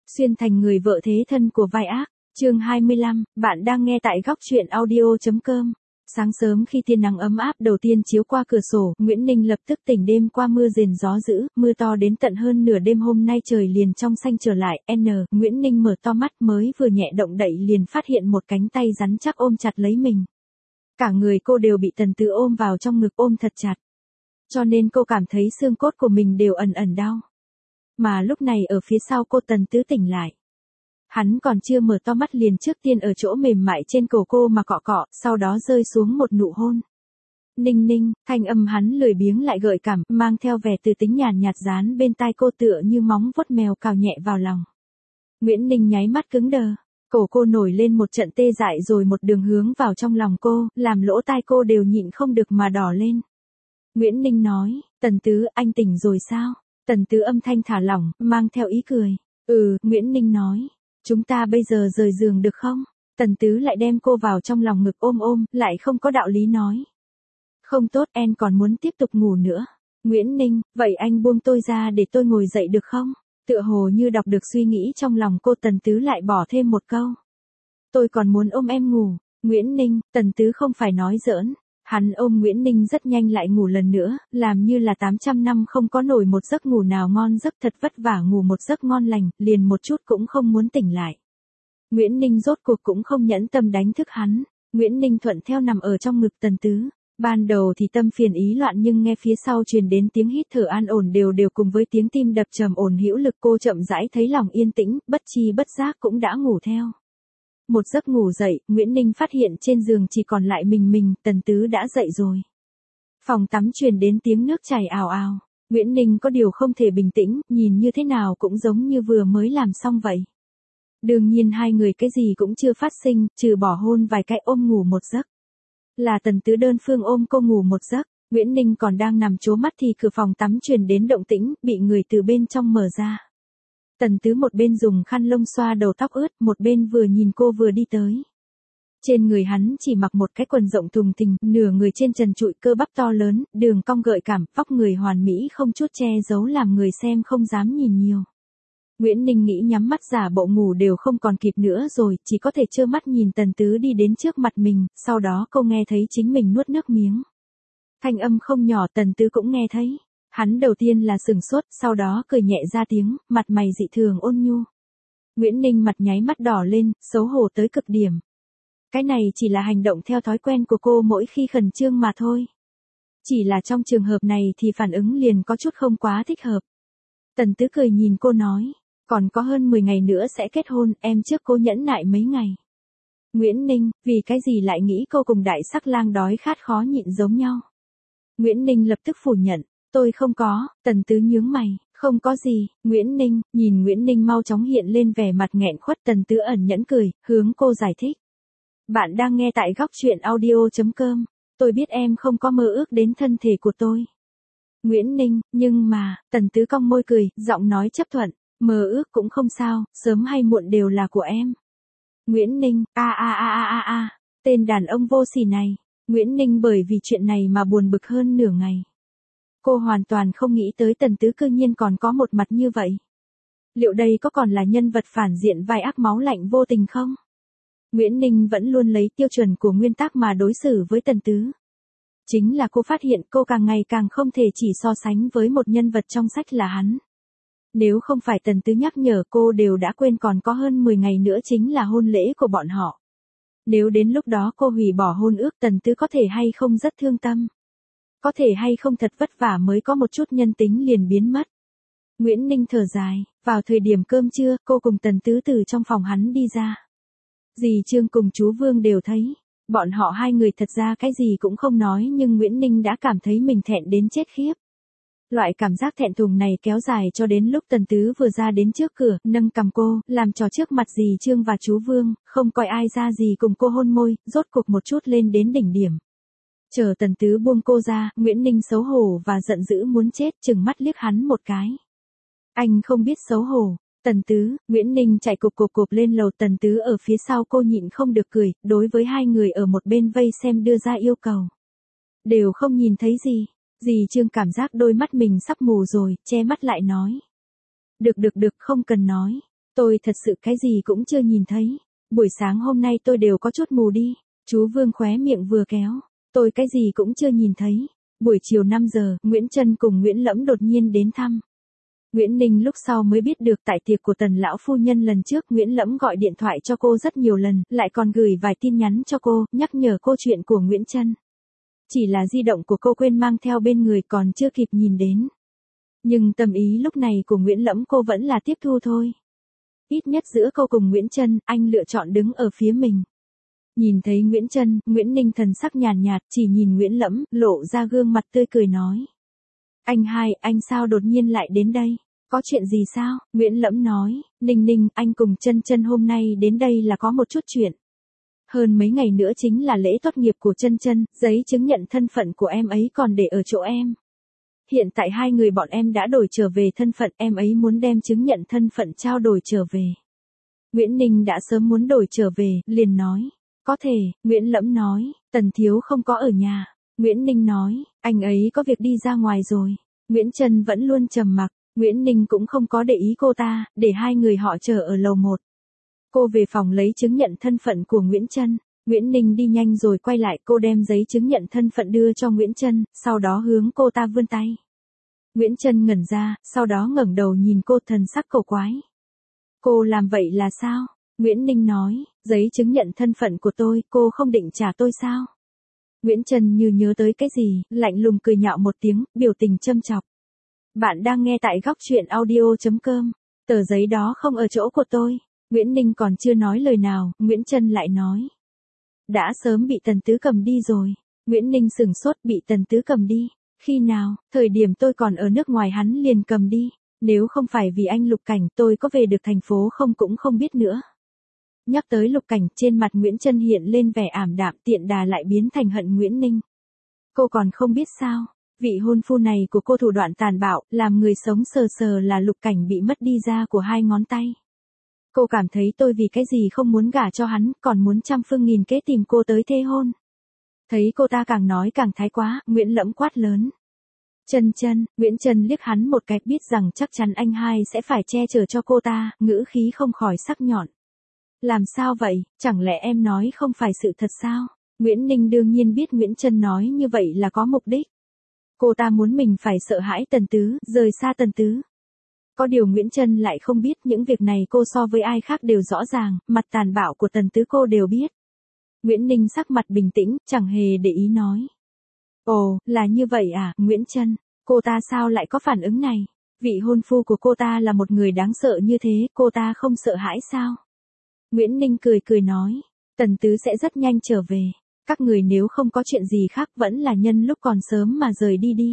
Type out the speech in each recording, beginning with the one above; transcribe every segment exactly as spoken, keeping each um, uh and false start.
Xuyên thành người vợ thế thân của vai ác. Chương hai mươi lăm, bạn đang nghe tại góc truyện audio.com. Sáng sớm khi tia nắng ấm áp đầu tiên chiếu qua cửa sổ, Nguyễn Ninh lập tức tỉnh đêm qua mưa rền gió dữ, mưa to đến tận hơn nửa đêm hôm nay trời liền trong xanh trở lại. N, Nguyễn Ninh mở to mắt mới vừa nhẹ động đậy liền phát hiện một cánh tay rắn chắc ôm chặt lấy mình. Cả người cô đều bị Tần Tứ ôm vào trong ngực ôm thật chặt. Cho nên cô cảm thấy xương cốt của mình đều ẩn ẩn đau. Mà lúc này ở phía sau cô Tần Tứ tỉnh lại. Hắn còn chưa mở to mắt liền trước tiên ở chỗ mềm mại trên cổ cô mà cọ cọ, sau đó rơi xuống một nụ hôn. Ninh ninh, thanh âm hắn lười biếng lại gợi cảm, mang theo vẻ từ tính nhàn nhạt dán bên tai cô tựa như móng vuốt mèo cào nhẹ vào lòng. Nguyễn Ninh nháy mắt cứng đờ, cổ cô nổi lên một trận tê dại rồi một đường hướng vào trong lòng cô, làm lỗ tai cô đều nhịn không được mà đỏ lên. Nguyễn Ninh nói, Tần Tứ, anh tỉnh rồi sao? Tần Tứ âm thanh thả lỏng, mang theo ý cười. Ừ, Nguyễn Ninh nói. Chúng ta bây giờ rời giường được không? Tần Tứ lại đem cô vào trong lòng ngực ôm ôm, lại không có đạo lý nói. Không tốt, em còn muốn tiếp tục ngủ nữa. Nguyễn Ninh, vậy anh buông tôi ra để tôi ngồi dậy được không? Tựa hồ như đọc được suy nghĩ trong lòng cô, Tần Tứ lại bỏ thêm một câu. Tôi còn muốn ôm em ngủ. Nguyễn Ninh, Tần Tứ không phải nói giỡn. Hắn ôm Nguyễn Ninh rất nhanh lại ngủ lần nữa, làm như là tám trăm năm không có nổi một giấc ngủ nào ngon giấc, thật vất vả ngủ một giấc ngon lành, liền một chút cũng không muốn tỉnh lại. Nguyễn Ninh rốt cuộc cũng không nhẫn tâm đánh thức hắn. Nguyễn Ninh thuận theo nằm ở trong ngực Tần Tứ. Ban đầu thì tâm phiền ý loạn nhưng nghe phía sau truyền đến tiếng hít thở an ổn đều đều cùng với tiếng tim đập trầm ổn hữu lực, cô chậm rãi thấy lòng yên tĩnh, bất chi bất giác cũng đã ngủ theo. Một giấc ngủ dậy, Nguyễn Ninh phát hiện trên giường chỉ còn lại mình mình, Tần Tứ đã dậy rồi. Phòng tắm truyền đến tiếng nước chảy ào ào. Nguyễn Ninh có điều không thể bình tĩnh, nhìn như thế nào cũng giống như vừa mới làm xong vậy. Đương nhiên hai người cái gì cũng chưa phát sinh, trừ bỏ hôn vài cái ôm ngủ một giấc. Là Tần Tứ đơn phương ôm cô ngủ một giấc, Nguyễn Ninh còn đang nằm chố mắt thì cửa phòng tắm truyền đến động tĩnh, bị người từ bên trong mở ra. Tần Tứ một bên dùng khăn lông xoa đầu tóc ướt, một bên vừa nhìn cô vừa đi tới. Trên người hắn chỉ mặc một cái quần rộng thùng thình, nửa người trên trần trụi, cơ bắp to lớn, đường cong gợi cảm, vóc người hoàn mỹ không chút che giấu làm người xem không dám nhìn nhiều. Nguyễn Ninh nghĩ nhắm mắt giả bộ ngủ đều không còn kịp nữa rồi, chỉ có thể trơ mắt nhìn Tần Tứ đi đến trước mặt mình, sau đó cô nghe thấy chính mình nuốt nước miếng. Thanh âm không nhỏ, Tần Tứ cũng nghe thấy. Hắn đầu tiên là sừng sốt, sau đó cười nhẹ ra tiếng, mặt mày dị thường ôn nhu. Nguyễn Ninh mặt nháy mắt đỏ lên, xấu hổ tới cực điểm. Cái này chỉ là hành động theo thói quen của cô mỗi khi khẩn trương mà thôi. Chỉ là trong trường hợp này thì phản ứng liền có chút không quá thích hợp. Tần Tứ cười nhìn cô nói, còn có hơn mười ngày nữa sẽ kết hôn, em trước cô nhẫn nại mấy ngày. Nguyễn Ninh, vì cái gì lại nghĩ cô cùng đại sắc lang đói khát khó nhịn giống nhau? Nguyễn Ninh lập tức phủ nhận. Tôi không có, Tần Tứ nhướng mày, không có gì. Nguyễn Ninh, nhìn Nguyễn Ninh mau chóng hiện lên vẻ mặt nghẹn khuất, Tần Tứ ẩn nhẫn cười, hướng cô giải thích. Bạn đang nghe tại góc truyện audio.com, tôi biết em không có mơ ước đến thân thể của tôi. Nguyễn Ninh, nhưng mà, Tần Tứ cong môi cười, giọng nói chấp thuận, mơ ước cũng không sao, sớm hay muộn đều là của em. Nguyễn Ninh, a a a a a a, tên đàn ông vô sỉ này. Nguyễn Ninh bởi vì chuyện này mà buồn bực hơn nửa ngày. Cô hoàn toàn không nghĩ tới Tần Tứ cư nhiên còn có một mặt như vậy. Liệu đây có còn là nhân vật phản diện vai ác máu lạnh vô tình không? Nguyễn Ninh vẫn luôn lấy tiêu chuẩn của nguyên tắc mà đối xử với Tần Tứ. Chính là cô phát hiện cô càng ngày càng không thể chỉ so sánh với một nhân vật trong sách là hắn. Nếu không phải Tần Tứ nhắc nhở cô đều đã quên còn có hơn mười ngày nữa chính là hôn lễ của bọn họ. Nếu đến lúc đó cô hủy bỏ hôn ước, Tần Tứ có thể hay không rất thương tâm. Có thể hay không thật vất vả mới có một chút nhân tính liền biến mất. Nguyễn Ninh thở dài, vào thời điểm cơm trưa, cô cùng Tần Tứ từ trong phòng hắn đi ra. Dì Trương cùng chú Vương đều thấy, bọn họ hai người thật ra cái gì cũng không nói nhưng Nguyễn Ninh đã cảm thấy mình thẹn đến chết khiếp. Loại cảm giác thẹn thùng này kéo dài cho đến lúc Tần Tứ vừa ra đến trước cửa, nâng cằm cô, làm trò trước mặt dì Trương và chú Vương, không coi ai ra gì cùng cô hôn môi, rốt cuộc một chút lên đến đỉnh điểm. Chờ Tần Tứ buông cô ra, Nguyễn Ninh xấu hổ và giận dữ muốn chết, trừng mắt liếc hắn một cái. Anh không biết xấu hổ. Tần Tứ, Nguyễn Ninh chạy cục cục cục lên lầu, Tần Tứ ở phía sau cô nhịn không được cười, đối với hai người ở một bên vây xem đưa ra yêu cầu. Đều không nhìn thấy gì. Dì Trương cảm giác đôi mắt mình sắp mù rồi, che mắt lại nói. Được được được, không cần nói. Tôi thật sự cái gì cũng chưa nhìn thấy. Buổi sáng hôm nay tôi đều có chút mù đi. Chú Vương khóe miệng vừa kéo. Tôi cái gì cũng chưa nhìn thấy. Buổi chiều năm giờ, Nguyễn Trân cùng Nguyễn Lẫm đột nhiên đến thăm. Nguyễn Ninh lúc sau mới biết được tại tiệc của Tần lão phu nhân lần trước Nguyễn Lẫm gọi điện thoại cho cô rất nhiều lần, lại còn gửi vài tin nhắn cho cô, nhắc nhở cô chuyện của Nguyễn Trân. Chỉ là di động của cô quên mang theo bên người còn chưa kịp nhìn đến. Nhưng tâm ý lúc này của Nguyễn Lẫm cô vẫn là tiếp thu thôi. Ít nhất giữa cô cùng Nguyễn Trân, anh lựa chọn đứng ở phía mình. Nhìn thấy Nguyễn Trân, Nguyễn Ninh thần sắc nhàn nhạt, chỉ nhìn Nguyễn Lẫm, lộ ra gương mặt tươi cười nói. Anh hai, anh sao đột nhiên lại đến đây? Có chuyện gì sao? Nguyễn Lẫm nói, Ninh Ninh, anh cùng Trân Trân hôm nay đến đây là có một chút chuyện. Hơn mấy ngày nữa chính là lễ tốt nghiệp của Trân Trân, giấy chứng nhận thân phận của em ấy còn để ở chỗ em. Hiện tại hai người bọn em đã đổi trở về thân phận, em ấy muốn đem chứng nhận thân phận trao đổi trở về. Nguyễn Ninh đã sớm muốn đổi trở về, liền nói. Có thể, Nguyễn Lẫm nói, Tần thiếu không có ở nhà. Nguyễn Ninh nói, anh ấy có việc đi ra ngoài rồi. Nguyễn Trân vẫn luôn trầm mặc, Nguyễn Ninh cũng không có để ý cô ta, để hai người họ chờ ở lầu một. Cô về phòng lấy chứng nhận thân phận của Nguyễn Trân. Nguyễn Ninh đi nhanh rồi quay lại, cô đem giấy chứng nhận thân phận đưa cho Nguyễn Trân, sau đó hướng cô ta vươn tay. Nguyễn Trân ngẩn ra, sau đó ngẩng đầu nhìn cô thần sắc cổ quái. Cô làm vậy là sao? Nguyễn Ninh nói, giấy chứng nhận thân phận của tôi, cô không định trả tôi sao? Nguyễn Trân như nhớ tới cái gì, lạnh lùng cười nhạo một tiếng, biểu tình châm chọc. Bạn đang nghe tại góc truyện audio chấm com. Tờ giấy đó không ở chỗ của tôi. Nguyễn Ninh còn chưa nói lời nào, Nguyễn Trân lại nói. Đã sớm bị Tần Tứ cầm đi rồi. Nguyễn Ninh sửng sốt, bị Tần Tứ cầm đi. Khi nào? Thời điểm tôi còn ở nước ngoài hắn liền cầm đi. Nếu không phải vì anh Lục Cảnh tôi có về được thành phố không cũng không biết nữa. Nhắc tới Lục Cảnh, trên mặt Nguyễn Trân hiện lên vẻ ảm đạm, tiện đà lại biến thành hận Nguyễn Ninh. Cô còn không biết sao, vị hôn phu này của cô thủ đoạn tàn bạo, làm người sống sờ sờ là Lục Cảnh bị mất đi da của hai ngón tay. Cô cảm thấy tôi vì cái gì không muốn gả cho hắn, còn muốn trăm phương nghìn kế tìm cô tới thê hôn. Thấy cô ta càng nói càng thái quá, Nguyễn Lẫm quát lớn. Trân Trân, Nguyễn Trân liếc hắn một cái, biết rằng chắc chắn anh hai sẽ phải che chở cho cô ta, ngữ khí không khỏi sắc nhọn. Làm sao vậy, chẳng lẽ em nói không phải sự thật sao? Nguyễn Ninh đương nhiên biết Nguyễn Trân nói như vậy là có mục đích. Cô ta muốn mình phải sợ hãi Tần Tứ, rời xa Tần Tứ. Có điều Nguyễn Trân lại không biết những việc này cô so với ai khác đều rõ ràng, mặt tàn bạo của Tần Tứ cô đều biết. Nguyễn Ninh sắc mặt bình tĩnh, chẳng hề để ý nói. Ồ, là như vậy à, Nguyễn Trân, cô ta sao lại có phản ứng này? Vị hôn phu của cô ta là một người đáng sợ như thế, cô ta không sợ hãi sao? Nguyễn Ninh cười cười nói, Tần Tứ sẽ rất nhanh trở về. Các người nếu không có chuyện gì khác vẫn là nhân lúc còn sớm mà rời đi đi.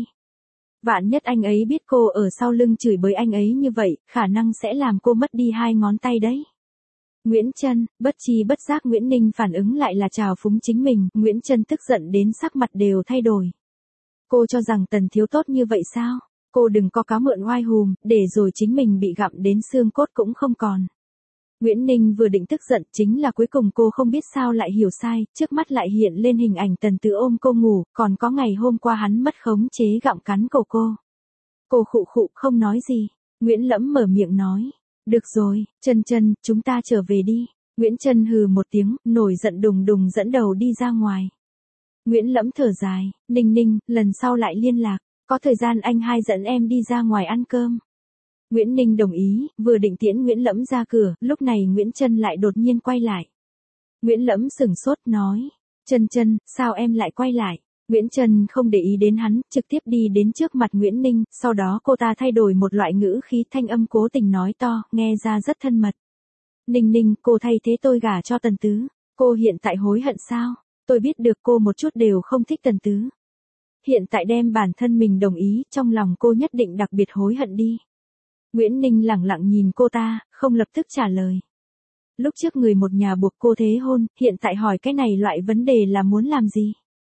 Vạn nhất anh ấy biết cô ở sau lưng chửi bới anh ấy như vậy, khả năng sẽ làm cô mất đi hai ngón tay đấy. Nguyễn Trân, bất chi bất giác Nguyễn Ninh phản ứng lại là trào phúng chính mình, Nguyễn Trân tức giận đến sắc mặt đều thay đổi. Cô cho rằng Tần thiếu tốt như vậy sao? Cô đừng có cáo mượn oai hùm, để rồi chính mình bị gặm đến xương cốt cũng không còn. Nguyễn Ninh vừa định tức giận, chính là cuối cùng cô không biết sao lại hiểu sai, trước mắt lại hiện lên hình ảnh Tần Tứ ôm cô ngủ, còn có ngày hôm qua hắn mất khống chế gặm cắn cổ cô. Cô khụ khụ không nói gì, Nguyễn Lẫm mở miệng nói, được rồi, Trân Trân, chúng ta trở về đi. Nguyễn Trân hừ một tiếng, nổi giận đùng đùng dẫn đầu đi ra ngoài. Nguyễn Lẫm thở dài, Ninh Ninh, lần sau lại liên lạc, có thời gian anh hai dẫn em đi ra ngoài ăn cơm. Nguyễn Ninh đồng ý, vừa định tiễn Nguyễn Lẫm ra cửa, lúc này Nguyễn Trân lại đột nhiên quay lại. Nguyễn Lẫm sửng sốt nói, Trân Trân, sao em lại quay lại? Nguyễn Trân không để ý đến hắn, trực tiếp đi đến trước mặt Nguyễn Ninh, sau đó cô ta thay đổi một loại ngữ khí, thanh âm cố tình nói to, nghe ra rất thân mật. Ninh Ninh, cô thay thế tôi gả cho Tần Tứ, cô hiện tại hối hận sao? Tôi biết được cô một chút đều không thích Tần Tứ. Hiện tại đem bản thân mình đồng ý, trong lòng cô nhất định đặc biệt hối hận đi. Nguyễn Ninh lẳng lặng nhìn cô ta, không lập tức trả lời. Lúc trước người một nhà buộc cô thế hôn, hiện tại hỏi cái này loại vấn đề là muốn làm gì?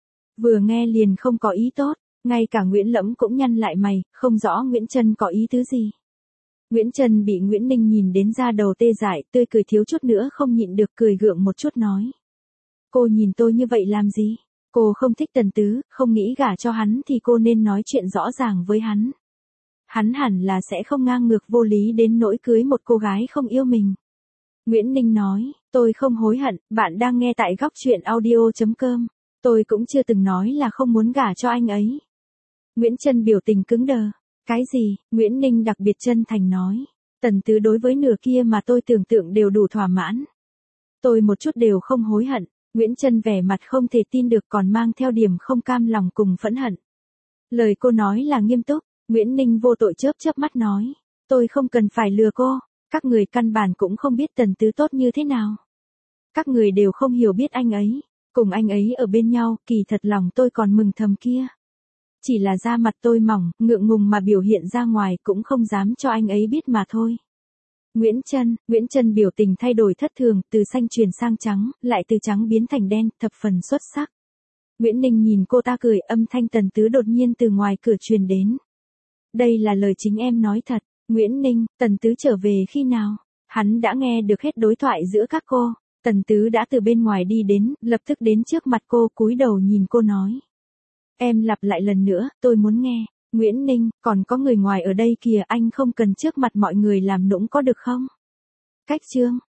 Vừa nghe liền không có ý tốt, ngay cả Nguyễn Lẫm cũng nhăn lại mày, không rõ Nguyễn Trân có ý tứ gì. Nguyễn Trân bị Nguyễn Ninh nhìn đến da đầu tê dại, tươi cười thiếu chút nữa không nhịn được cười gượng một chút nói. Cô nhìn tôi như vậy làm gì? Cô không thích Tần Tứ, không nghĩ gả cho hắn thì cô nên nói chuyện rõ ràng với hắn. Hắn hẳn là sẽ không ngang ngược vô lý đến nỗi cưới một cô gái không yêu mình. Nguyễn Ninh nói, tôi không hối hận, bạn đang nghe tại góc chuyện audio chấm com. Tôi cũng chưa từng nói là không muốn gả cho anh ấy. Nguyễn Trân biểu tình cứng đờ. Cái gì? Nguyễn Ninh đặc biệt chân thành nói. Tần Tứ đối với nửa kia mà tôi tưởng tượng đều đủ thỏa mãn. Tôi một chút đều không hối hận. Nguyễn Trân vẻ mặt không thể tin được còn mang theo điểm không cam lòng cùng phẫn hận. Lời cô nói là nghiêm túc. Nguyễn Ninh vô tội chớp chớp mắt nói. Tôi không cần phải lừa cô. Các người căn bản cũng không biết Tần Tứ tốt như thế nào. Các người đều không hiểu biết anh ấy. Cùng anh ấy ở bên nhau, kỳ thật lòng tôi còn mừng thầm kia. Chỉ là da mặt tôi mỏng, ngượng ngùng mà biểu hiện ra ngoài cũng không dám cho anh ấy biết mà thôi. Nguyễn Trân, Nguyễn Trân biểu tình thay đổi thất thường, từ xanh chuyển sang trắng, lại từ trắng biến thành đen, thập phần xuất sắc. Nguyễn Ninh nhìn cô ta cười, âm thanh Tần Tứ đột nhiên từ ngoài cửa truyền đến. Đây là lời chính em nói thật. Nguyễn Ninh, Tần Tứ trở về khi nào? Hắn đã nghe được hết đối thoại giữa các cô. Tần Tứ đã từ bên ngoài đi đến, lập tức đến trước mặt cô, cúi đầu nhìn cô nói. Em lặp lại lần nữa, tôi muốn nghe. Nguyễn Ninh, còn có người ngoài ở đây kìa, anh không cần trước mặt mọi người làm nũng có được không? Cách chương,